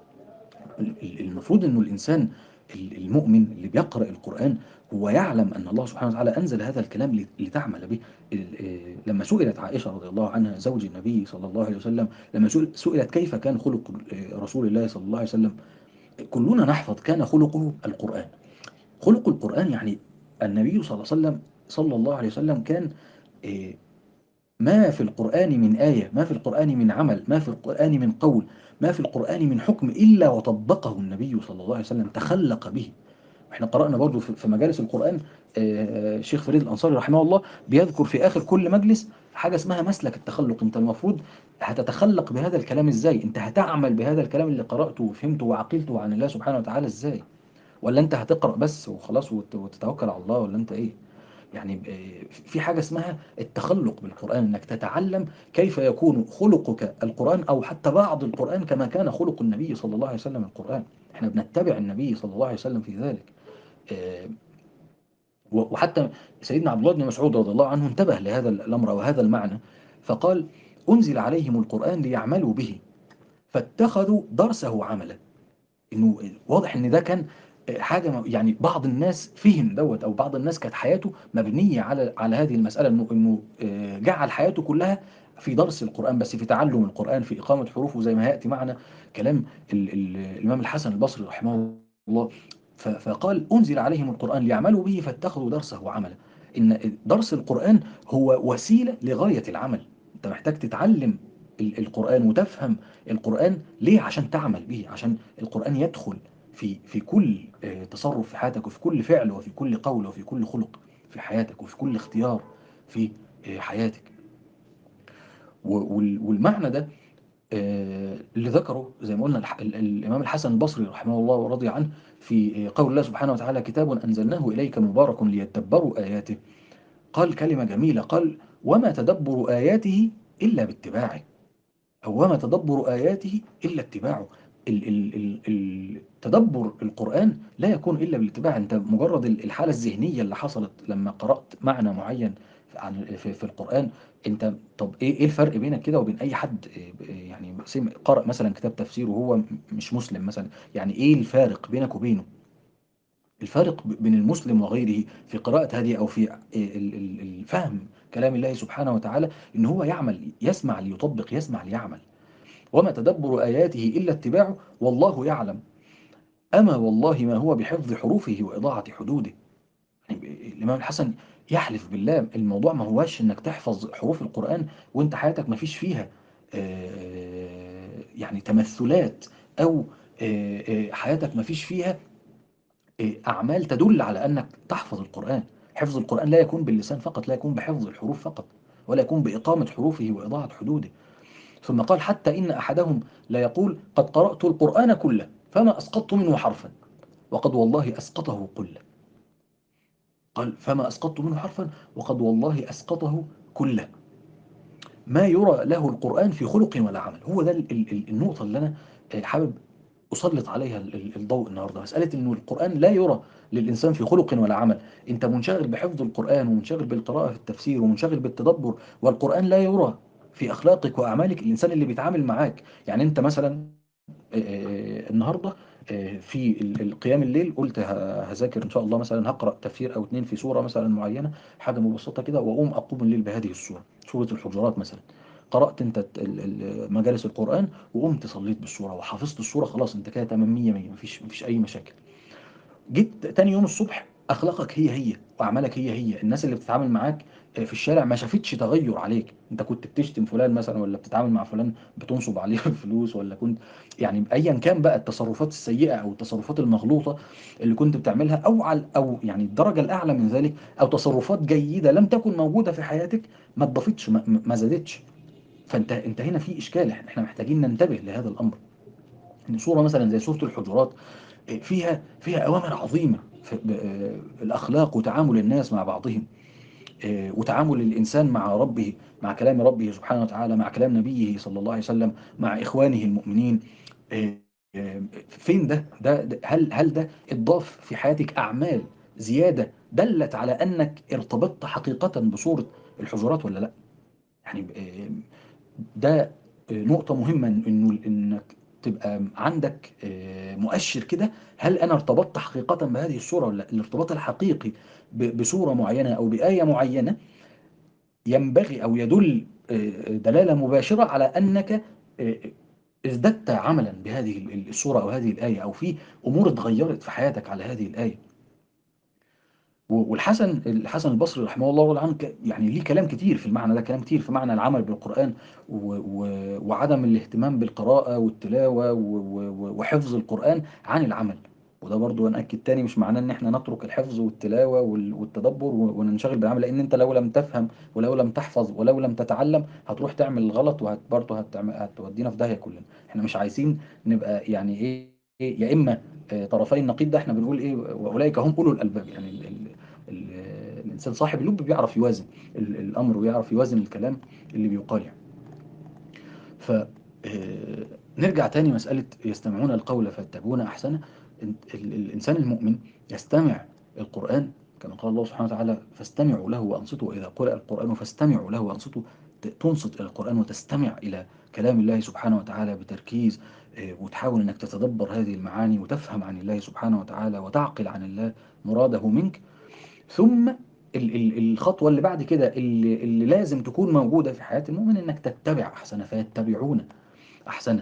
ال- المفروض أنه الإنسان المؤمن اللي بيقرأ القرآن هو يعلم أن الله سبحانه وتعالى أنزل هذا الكلام ل- لتعمل به. ال- آه، لما سئلت عائشة رضي الله عنها زوج النبي صلى الله عليه وسلم، لما سئل- سئلت كيف كان خلق آه، رسول الله صلى الله عليه وسلم، كلنا نحفظ كان خلقه القرآن. خلق القرآن يعني النبي صلى الله عليه وسلم صلى الله عليه وسلم كان آه، ما في القرآن من آية، ما في القرآن من عمل، ما في القرآن من قول، ما في القرآن من حكم إلا وطبقه النبي صلى الله عليه وسلم، تخلق به. احنا قرأنا برضو في في مجالس القرآن آه، الشيخ فريد الأنصاري رحمه الله بيذكر في آخر كل مجلس حاجة اسمها مسلك التخلق. انت المفروض هتتخلق بهذا الكلام ازاي، انت هتعمل بهذا الكلام اللي قرأته وفهمته وعقلته عن الله سبحانه وتعالى ازاي، ولا انت هتقرأ بس وخلاص وت- وتتوكل على الله، ولا انت ايه؟ يعني آه، في حاجة اسمها التخلق بالقرآن، انك تتعلم كيف يكون خلقك القرآن، او حتى بعض القرآن كما كان خلق النبي صلى الله عليه وسلم القرآن. احنا بنتبع النبي صلى الله عليه وسلم في ذلك. آه، وحتى سيدنا عبد الله بن مسعود رضي الله عنه انتبه لهذا الأمر وهذا المعنى، فقال: أنزل عليهم القرآن ليعملوا به فاتخذوا درسه عملا. انه واضح ان ده كان حاجه، يعني بعض الناس فهم دوت، او بعض الناس كانت حياته مبنيه على على هذه المساله، انه انه آه، جعل حياته كلها في درس القران بس، في تعلم القران، في اقامه حروفه، زي ما هياتي معنا كلام ال ال الامام الحسن البصري رحمه الله. ف- فقال: انزل عليهم القران ليعملوا به فاتخذوا درسه عملا. ان درس القران هو وسيله لغايه العمل. انت محتاج تتعلم ال- القرآن وتفهم القرآن ليه؟ عشان تعمل به، عشان القرآن يدخل في في كل آه، تصرف في حياتك، وفي كل فعل، وفي كل قول، وفي كل خلق في حياتك، وفي كل اختيار في آه، حياتك. و- وال- والمعنى ده آه، اللي ذكره زي ما قلنا الح- ال- الإمام الحسن البصري رحمه الله ورضي عنه في آه، قول الله سبحانه وتعالى: كتاب أنزلناه إليك مبارك ليتدبروا آياته. قال كلمة جميلة، قال: وما تدبر آياته إلا باتباعه، أو وما تدبر آياته إلا اتباعه. ال- ال- ال- ال- تدبر القرآن لا يكون إلا بالاتباع. أنت مجرد ال- الحالة الذهنية اللي حصلت لما قرأت معنى معين عن في, في القرآن. انت طب ايه ايه الفرق بينك كده وبين اي حد يعني سمع- قرأ مثلا كتاب تفسير وهو م- مش مسلم مثلا؟ يعني ايه الفارق بينك وبينه؟ الفارق ب- بين المسلم وغيره في قراءة هذه أو في ال- ال- الفهم كلام الله سبحانه وتعالى، إن هو يعمل، يسمع ليطبق، يسمع ليعمل. وما تدبر آياته إلا اتباعه والله يعلم، أما والله ما هو بحفظ حروفه وإضاعة حدوده. يعني الإمام الحسن يحلف بالله الموضوع ما هواش إنك تحفظ حروف القرآن وإنت حياتك ما فيش فيها آه، يعني تمثلات، أو آه، آه، حياتك ما فيش فيها أعمال تدل على أنك تحفظ القرآن. حفظ القرآن لا يكون باللسان فقط، لا يكون بحفظ الحروف فقط، ولا يكون بإقامة حروفه وإضاعة حدوده. ثم قال حتى إن أحدهم لا يقول قد قرأت القرآن كله فما أسقطت منه حرفا وقد والله أسقطه كله. قال فما أسقطت منه حرفا وقد والله أسقطه كله. ما يرى له القرآن في خلق ولا عمل. هو ده ال- ال- النقطة اللي أنا آه، حابب أسلط عليها ال- ال- الضوء النهاردة. مسألة إنه القرآن لا يرى للإنسان في خلق ولا عمل. أنت منشغل بحفظ القرآن ومنشغل بالقراءة في التفسير ومنشغل بالتدبر، والقرآن لا يرى في أخلاقك وأعمالك. الإنسان اللي بيتعامل معاك، يعني أنت مثلا آه، النهارده آه، في ال- القيام الليل قلت ه- هذاكر ان شاء الله، مثلا هقرا تفسير او اتنين في سوره مثلا معينه، حاجه مبسطه كده، واقوم اقوم الليل بهذه السوره، سوره الحجرات مثلا. قرات انت ال- ال- مجالس القران وقمت صليت بالسوره وحفظت السوره، خلاص انت كده تمام مية مية، مفيش مفيش اي مشاكل. جيت تاني يوم الصبح اخلاقك هي هي واعمالك هي هي، الناس اللي بتتعامل معاك آه، في الشارع ما شافتش تغير عليك. انت كنت بتشتم فلان مثلا، ولا بتتعامل مع فلان بتنصب عليه الفلوس، ولا كنت يعني ايا كان بقى التصرفات السيئه او التصرفات المغلوطه اللي كنت بتعملها، او على او يعني الدرجه الاعلى من ذلك، او تصرفات جيده لم تكن موجوده في حياتك، ما اتضافتش، ما, ما زادتش. فانت انت هنا في اشكال، احنا محتاجين ننتبه لهذا الامر. ان صوره مثلا زي سوره الحجرات فيها فيها أوامر عظيمة في آه، الأخلاق وتعامل الناس مع بعضهم، آه، وتعامل الإنسان مع ربه، مع كلام ربه سبحانه وتعالى، مع كلام نبيه صلى الله عليه وسلم، مع إخوانه المؤمنين. آه، آه، فين ده, ده, ده هل هل ده اتضاف في حياتك أعمال زيادة دلت على أنك ارتبطت حقيقة بصورة الحجرات ولا لا؟ يعني آه، ده نقطة مهمة، إنه إنك تبقى عندك آه، مؤشر كده، هل أنا ارتبطت حقيقة بهذه الصورة ولا لا؟ الارتباط الحقيقي ب- بصورة معينة أو بآية معينة ينبغي أو يدل آه، دلالة مباشرة على أنك آه، ازددت عملا بهذه الصورة أو هذه الآية، أو في أمور اتغيرت في حياتك على هذه الآية. والحسن الحسن البصري رحمه الله ورضي عنه ك- يعني ليه كلام كتير في المعنى ده، كلام كتير في معنى العمل بالقرآن و و وعدم الاهتمام بالقراءة والتلاوة و و وحفظ القرآن عن العمل. وده برضو نأكد تاني مش معناه ان احنا نترك الحفظ والتلاوة وال- والتدبر و- وننشغل بالعمل، لان انت لو لم تفهم ولو لم تحفظ ولو لم تتعلم هتروح تعمل الغلط، وبرضه هتعمل هتودينا في داهية كلنا. احنا مش عايزين نبقى يعني ايه إيه، يا اما آه، طرفي النقيض ده. احنا بنقول ايه؟ واولئك هم اولو الالباب. يعني ال ال ال الانسان صاحب اللب بيعرف يوازن ال- الامر ويعرف يوازن الكلام اللي بيقال يعني. ف آه، نرجع تاني مسألة يستمعون القول فيتبعون أحسنه. ال- ال- الإنسان المؤمن يستمع القرآن كما قال الله سبحانه وتعالى فاستمعوا له وأنصتوا، وإذا قرأ القرآن فاستمعوا له وأنصتوا. ت- تنصت إلى القرآن وتستمع إلى كلام الله سبحانه وتعالى بتركيز، آه، وتحاول أنك تتدبر هذه المعاني وتفهم عن الله سبحانه وتعالى وتعقل عن الله مراده منك. ثم ال- ال- الخطوة اللي بعد كده اللي, اللي لازم تكون موجودة في حياة المؤمن إنك تتبع أحسن فيتبعون أحسنه.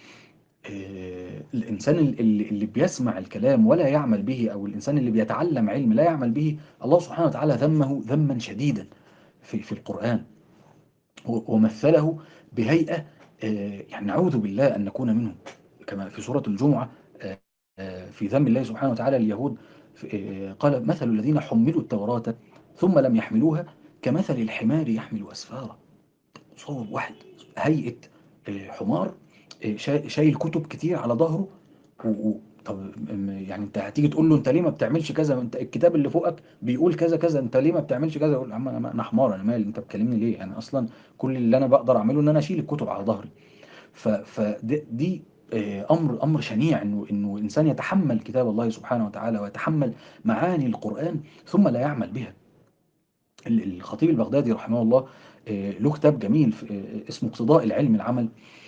آه، الإنسان ال- اللي, اللي بيسمع الكلام ولا يعمل به، أو الإنسان اللي بيتعلم علم لا يعمل به، الله سبحانه وتعالى ذمه ذما شديدا في, في القرآن، و- ومثله بهيئة آه، يعني نعوذ بالله أن نكون منهم. كما في سورة الجمعة آه، آه، في ذم الله سبحانه وتعالى اليهود، في- آه، قال مثل الذين حملوا التوراة ثم لم يحملوها كمثل الحمار يحمل أسفارا. صور واحد هيئة آه، حمار آه، شا- شايل كتب كتير على ظهره. و... و... طب م- يعني انت هتيجي تقول له انت ليه ما بتعملش كذا؟ انت الكتاب اللي فوقك بيقول كذا كذا، انت ليه ما بتعملش كذا؟ يقول يا عم انا أنا حمار، انا مالي، انت بتكلمني ليه؟ انا اصلا كل اللي انا بقدر اعمله ان انا اشيل الكتب على ظهري. ف فدي دي آه، امر امر شنيع، انه انه الانسان يتحمل كتاب الله سبحانه وتعالى ويتحمل معاني القرآن ثم لا يعمل بها. الخطيب البغدادي رحمه الله له كتاب جميل اسمه اقتضاء العلم العمل،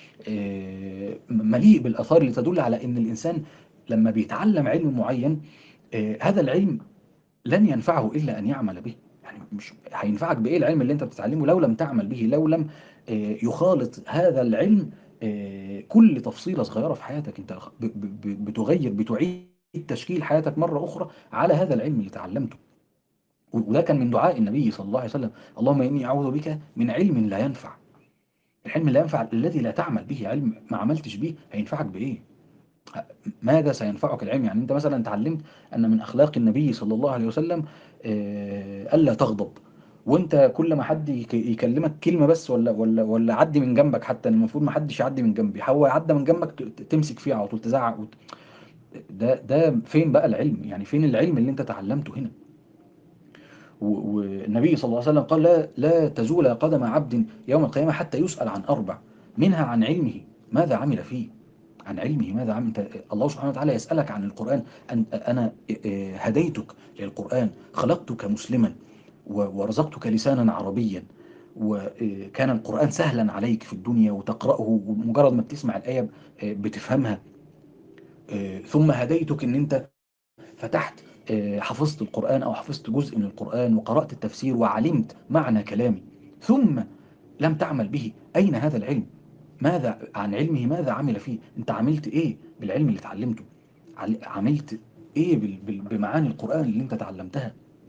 مليء بالآثار اللي تدل على أن الإنسان لما بيتعلم علم معين هذا العلم لن ينفعه إلا أن يعمل به. يعني مش هينفعك بإيه العلم اللي أنت بتتعلمه لو لم تعمل به، لو لم يخالط هذا العلم كل تفصيلة صغيرة في حياتك. أنت بتغير، بتعيد تشكيل حياتك مرة أخرى على هذا العلم اللي تعلمته. وده كان من دعاء النبي صلى الله عليه وسلم: اللهم إني أعوذ بك من علم لا ينفع. العلم لا ينفع الذي لا تعمل به، علم ما عملتش به هينفعك بإيه؟ ماذا سينفعك العلم؟ يعني أنت مثلا تعلمت أن من أخلاق النبي صلى الله عليه وسلم ألا تغضب، وأنت كل ما حد يكلمك كلمة بس ولا ولا ولا عدي من جنبك، حتى المفروض ما حدش يعدي من جنبي، هو يعدي من جنبك تمسك فيه على طول تزعق وت... ده ده فين بقى العلم؟ يعني فين العلم اللي أنت تعلمته هنا؟ والنبي صلى الله عليه وسلم قال: لا لا تزول قدم عبد يوم القيامة حتى يسأل عن أربع، منها عن علمه ماذا عمل فيه. عن علمه ماذا عمل. انت الله سبحانه وتعالى يسألك عن القرآن. أن أنا هديتك للقرآن، خلقتك مسلما ورزقتك لسانا عربيا، وكان القرآن سهلا عليك في الدنيا وتقرأه، ومجرد ما بتسمع الآية بتفهمها. ثم هديتك ان انت فتحت حفظت القرآن أو حفظت جزء من القرآن وقرأت التفسير وعلمت معنى كلامي، ثم لم تعمل به. أين هذا العلم؟ ماذا عن علمه ماذا عمل فيه؟ أنت عملت إيه بالعلم اللي تعلمته؟ عملت إيه بمعاني القرآن اللي أنت تعلمتها؟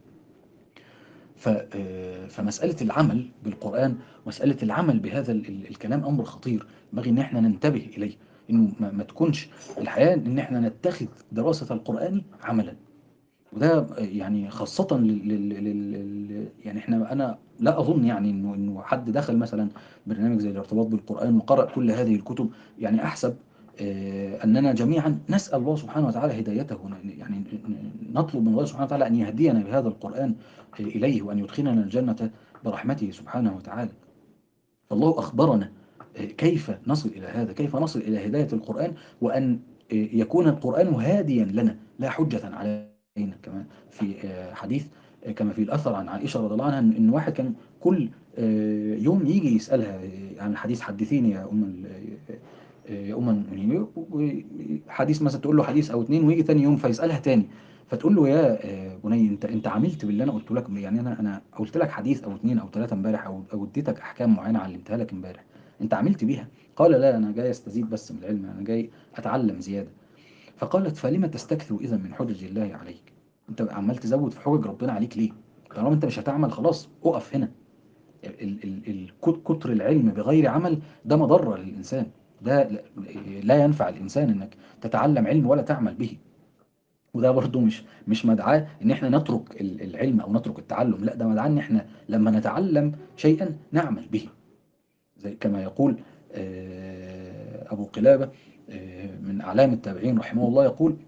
فمسألة العمل بالقرآن، مسألة العمل بهذا الكلام أمر خطير، ينبغي إن احنا ننتبه إليه، إنه ما تكونش الحياة إن احنا نتخذ دراسة القرآن عملا. وده يعني خاصة لل... لل... لل... يعني احنا انا لا اظن يعني انه انه حد دخل مثلا برنامج زي الارتباط بالقرآن وقرأ كل هذه الكتب. يعني احسب آه اننا جميعا نسأل الله سبحانه وتعالى هدايته، يعني نطلب من الله سبحانه وتعالى ان يهدينا بهذا القرآن آه اليه، وان يدخلنا الجنة برحمته سبحانه وتعالى. فالله اخبرنا آه كيف نصل الى هذا، كيف نصل الى هداية القرآن، وان آه يكون القرآن هاديا لنا لا حجة علينا. كمان في حديث كما في الأثر عن عائشة رضي الله عنها إن واحد كان كل يوم يجي يسألها عن الحديث: حدثيني يا أم يا أم المؤمنين. حديث مثلا تقول له حديث أو اتنين، ويجي تاني يوم فيسألها تاني، فتقول له: يا بني أنت أنت عملت باللي أنا قلت لك؟ يعني أنا أنا قلت لك حديث أو اتنين أو ثلاثة امبارح، أو أو اديتك أحكام معينة علمتها لك امبارح، أنت عملت بيها؟ قال: لا، أنا جاي أستزيد بس من العلم، أنا جاي أتعلم زيادة. فقالت: فلما تستكثر إذا من حجج الله عليك؟ انت عمال تزود في حجج ربنا عليك ليه؟ طالما انت مش هتعمل خلاص اقف هنا. ال ال ال كتر العلم بغير عمل ده مضرة للإنسان، ده لا ينفع الإنسان انك تتعلم علم ولا تعمل به. وده برضه مش مش مدعاة ان احنا نترك العلم او نترك التعلم، لا، ده مدعاة ان احنا لما نتعلم شيئا نعمل به. زي كما يقول ابو قلابة من اعلام التابعين رحمه الله، يقول: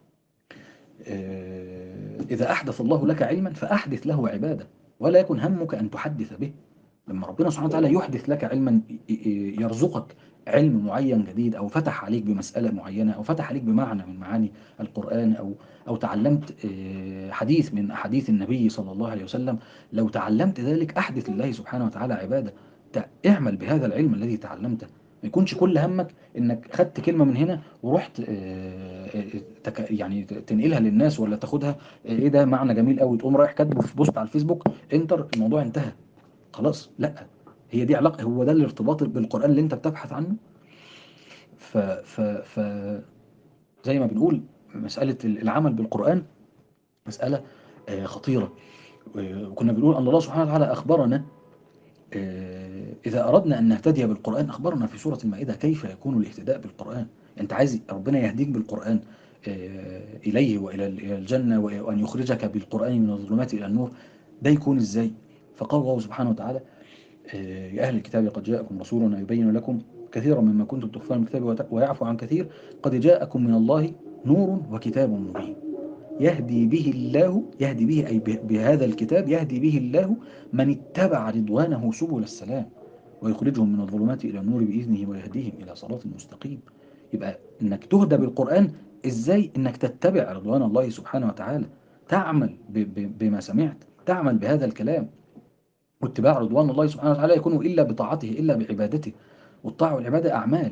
إذا أحدث الله لك علما فأحدث له عبادة، ولا يكن همك أن تحدث به. لما ربنا سبحانه وتعالى يحدث لك علما، يرزقك علم معين جديد، أو فتح عليك بمسألة معينة، أو فتح عليك بمعنى من معاني القرآن، أو أو تعلمت حديث من أحاديث النبي صلى الله عليه وسلم، لو تعلمت ذلك أحدث لله سبحانه وتعالى عبادة. اعمل بهذا العلم الذي تعلمته، ما يكونش كل همك انك خدت كلمة من هنا ورحت يعني تنقلها للناس، ولا تاخدها ايه ده معنى جميل قوي تقوم رايح كاتبه في بوست على الفيسبوك انتر، الموضوع انتهى خلاص. لا، هي دي علاقة، هو ده الارتباط بالقرآن اللي انت بتبحث عنه. ف ف ف زي ما بنقول مسألة العمل بالقرآن مسألة خطيرة. وكنا بنقول أن الله سبحانه وتعالى أخبرنا إذا أردنا أن نهتدي بالقرآن، أخبرنا في سورة المائدة كيف يكون الاهتداء بالقرآن. أنت عايز ربنا يهديك بالقرآن إليه وإلى الجنة، وأن يخرجك بالقرآن من الظلمات إلى النور، ده يكون إزاي؟ فقال الله سبحانه وتعالى: يا أهل الكتاب قد جاءكم رسولنا يبين لكم كثيرا مما كنتم تخفون من الكتاب ويعفو عن كثير، قد جاءكم من الله نور وكتاب مبين يهدي به الله، يهدي به أي بهذا الكتاب يهدي به الله من اتبع رضوانه سبل السلام، ويخرجهم من الظلمات إلى النور بإذنه ويهديهم إلى صراط مستقيم. يبقى إنك تهدى بالقرآن إزاي؟ إنك تتبع رضوان الله سبحانه وتعالى، تعمل بما سمعت، تعمل بهذا الكلام. واتباع رضوان الله سبحانه وتعالى يكون إلا بطاعته، إلا بعبادته. والطاعة والعبادة أعمال.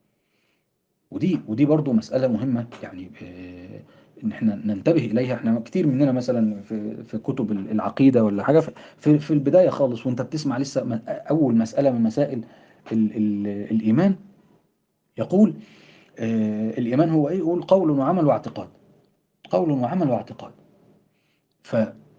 ودي ودي برضو مسألة مهمة، يعني آه، إن إحنا ننتبه إليها. إحنا كتير مننا مثلا في في كتب العقيدة ولا حاجة، في في في البداية خالص وأنت بتسمع لسه م- أول مسألة من مسائل ال ال الإيمان، يقول آه، الإيمان هو إيه؟ يقول قول وعمل واعتقاد. قول وعمل واعتقاد. ف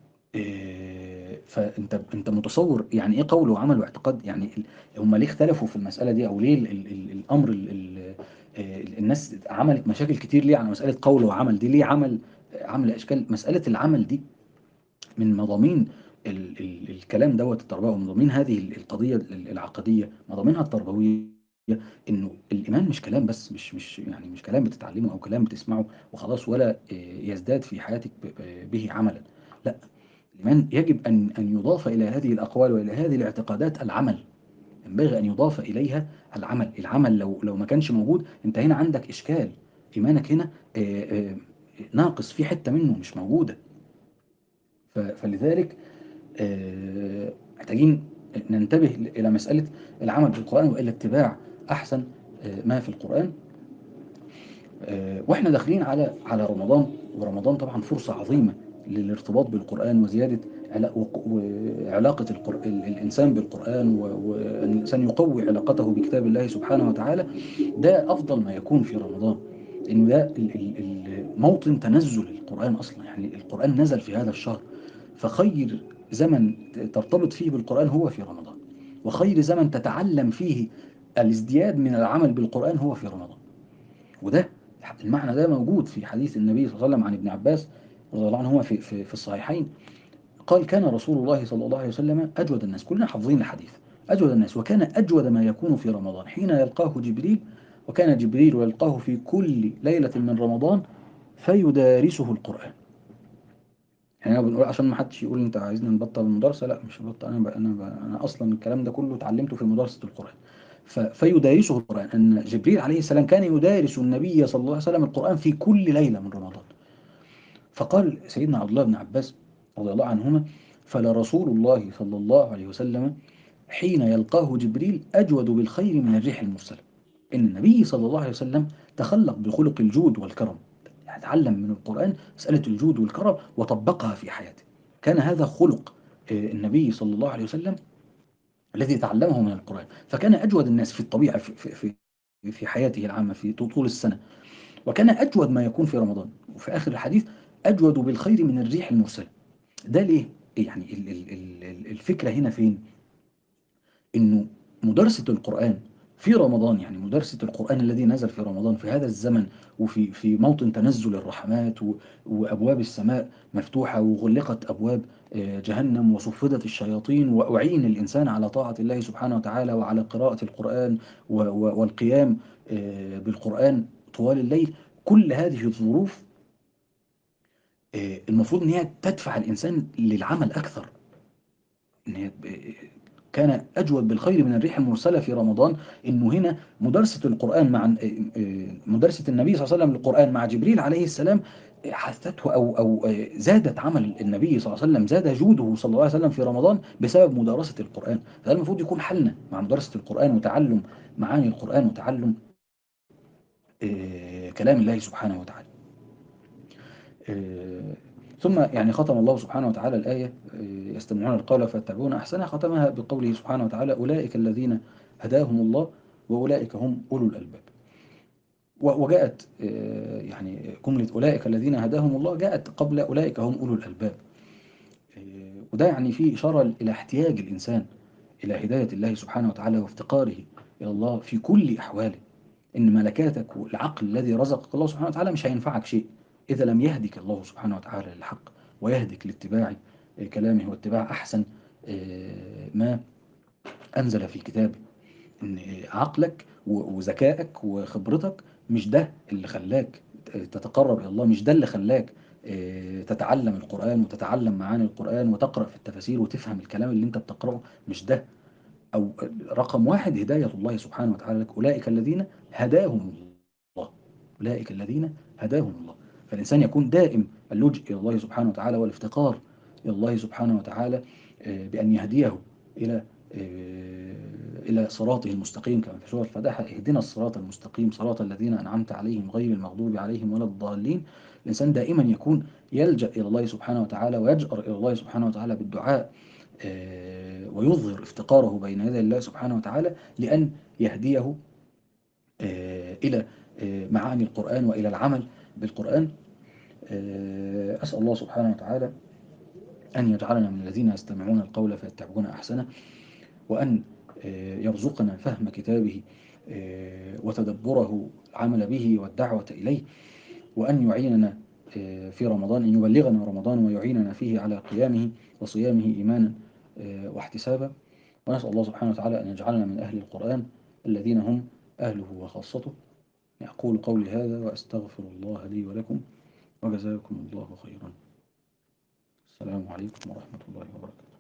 آه، فانت انت متصور يعني ايه قول وعمل واعتقاد؟ يعني ال- هم ليه اختلفوا في المساله دي، او ليه ال ال ال الامر ال ال آه، الناس عملت مشاكل كتير ليه على مساله قول وعمل دي؟ ليه عمل عمل اشكال مساله العمل دي من مضامين ال ال الكلام دوت التربوي، ومن مضامين هذه القضيه ال- العقديه، مضامينها التربويه، انه الايمان مش كلام بس، مش مش يعني مش كلام بتتعلمه او كلام بتسمعه وخلاص، ولا آه، يزداد في حياتك ب- ب- به عملا. لا، الإيمان يجب أن أن يضاف إلى هذه الأقوال وإلى هذه الاعتقادات العمل. ينبغي أن يضاف إليها العمل. العمل لو لو ما كانش موجود، أنت هنا عندك إشكال. إيمانك هنا آه، آه، ناقص، في حتة منه مش موجودة. ف- فلذلك آه، محتاجين ننتبه إلى مسألة العمل بالقرآن وإلى اتباع أحسن آه، ما في القرآن. آه، واحنا داخلين على على رمضان، ورمضان طبعا فرصة عظيمة للارتباط بالقرآن وزيادة علا- وق- وعلاقة القر... ال- الإنسان بالقرآن، و- وأن الإنسان يقوي علاقته بكتاب الله سبحانه وتعالى. ده أفضل ما يكون في رمضان، إنه ده ال- ال- ال- موطن تنزل القرآن أصلا. يعني القرآن نزل في هذا الشهر، فخير زمن ترتبط فيه بالقرآن هو في رمضان، وخير زمن تتعلم فيه الازدياد من العمل بالقرآن هو في رمضان. وده المعنى ده موجود في حديث النبي صلى الله عليه وسلم عن ابن عباس رضي الله عنهما في في في الصحيحين. قال كان رسول الله صلى الله عليه وسلم أجود الناس، كلنا حافظين الحديث، أجود الناس، وكان أجود ما يكون في رمضان حين يلقاه جبريل، وكان جبريل يلقاه في كل ليلة من رمضان فيدارسه القرآن. يعني أنا بنقول عشان ما حدش يقول أنت عايزنا نبطل المدرسة، لا مش هبطل. أنا ب... أنا ب... أنا أصلا الكلام ده كله اتعلمته في مدرسة القرآن. ف... فيدارسه القرآن، أن جبريل عليه السلام كان يدارس النبي صلى الله عليه وسلم القرآن في كل ليلة من رمضان. فقال سيدنا عبد الله بن عباس رضي الله عنهما: فلرسول الله صلى الله عليه وسلم حين يلقاه جبريل أجود بالخير من الريح المرسلة. إن النبي صلى الله عليه وسلم تخلق بخلق الجود والكرم، يعني تعلم من القرآن مسألة الجود والكرم وطبقها في حياته. كان هذا خلق آه، النبي صلى الله عليه وسلم الذي تعلمه من القرآن. فكان أجود الناس في الطبيعة، في, في, في في حياته العامة في طول السنة. وكان أجود ما يكون في رمضان، وفي آخر الحديث أجود بالخير من الريح المرسلة. ده ليه؟ يعني ال- ال- ال- الفكرة هنا فين؟ إنه مدرسة القرآن في رمضان، يعني مدرسة القرآن الذي نزل في رمضان في هذا الزمن، وفي في موطن تنزل الرحمات و- وأبواب السماء مفتوحة، وغلقت أبواب آه، جهنم، وصفدت الشياطين، وأعين الإنسان على طاعة الله سبحانه وتعالى وعلى قراءة القرآن و- و- والقيام آه، بالقرآن طوال الليل. كل هذه الظروف آه، المفروض ان هي تدفع الانسان للعمل اكثر. ان هي ب- كان اجود بالخير من الريح المرسله في رمضان. انه هنا مدرسه القران مع آه، آه، مدرسه النبي صلى الله عليه وسلم للقران مع جبريل عليه السلام آه، حثته او او آه، زادت عمل النبي صلى الله عليه وسلم، زاد جوده صلى الله عليه وسلم في رمضان بسبب مدرسه القران. فده المفروض يكون حلنا مع مدرسه القران وتعلم معاني القران وتعلم آه، كلام الله سبحانه وتعالى. آه، ثم يعني ختم الله سبحانه وتعالى الآية آه، يستمعون القول فيتبعون أحسنه، ختمها بقوله سبحانه وتعالى: أولئك الذين هداهم الله وأولئك هم أولو الألباب. و- وجاءت آه، يعني جملة أولئك الذين هداهم الله جاءت قبل أولئك هم أولو الألباب. آه، وده يعني فيه إشارة إلى احتياج الإنسان إلى هداية الله سبحانه وتعالى وافتقاره إلى الله في كل أحواله. إن ملكاتك والعقل الذي رزقك الله سبحانه وتعالى مش هينفعك شيء إذا لم يهدك الله سبحانه وتعالى للحق، ويهدك لاتباع آه، كلامه واتباع أحسن آه، ما أنزل في كتابه. إن آه، عقلك و- وذكائك وخبرتك مش ده اللي خلاك آه، تتقرب إلى الله، مش ده اللي خلاك آه، تتعلم القرآن وتتعلم معاني القرآن وتقرأ في التفاسير وتفهم الكلام اللي انت بتقرأه. مش ده. أو رقم واحد هداية الله سبحانه وتعالى لك: أولئك الذين هداهم الله. أولئك الذين هداهم الله. فالإنسان يكون دائم اللجوء إلى الله سبحانه وتعالى والافتقار إلى الله سبحانه وتعالى آه، بأن يهديه إلى إلى صراطه المستقيم كما في سورة الفاتحة: اهدنا الصراط المستقيم صراط الذين أنعمت عليهم غير المغضوب عليهم ولا الضالين. الإنسان دائما يكون يلجأ إلى الله سبحانه وتعالى ويجأر إلى الله سبحانه وتعالى بالدعاء، ويظهر افتقاره بين يدي الله سبحانه وتعالى لأن يهديه إلى معاني القرآن وإلى العمل بالقرآن. أسأل الله سبحانه وتعالى أن يجعلنا من الذين يستمعون القول فيتبعون أحسنه، وأن يرزقنا فهم كتابه وتدبره العمل به والدعوة إليه، وأن يعيننا في رمضان، أن يبلغنا رمضان ويعيننا فيه على قيامه وصيامه إيمانا واحتسابا. ونسأل الله سبحانه وتعالى أن يجعلنا من أهل القرآن الذين هم أهله وخاصته. أقول قولي هذا وأستغفر الله لي ولكم، وجزاكم الله خيرا. السلام عليكم ورحمة الله وبركاته.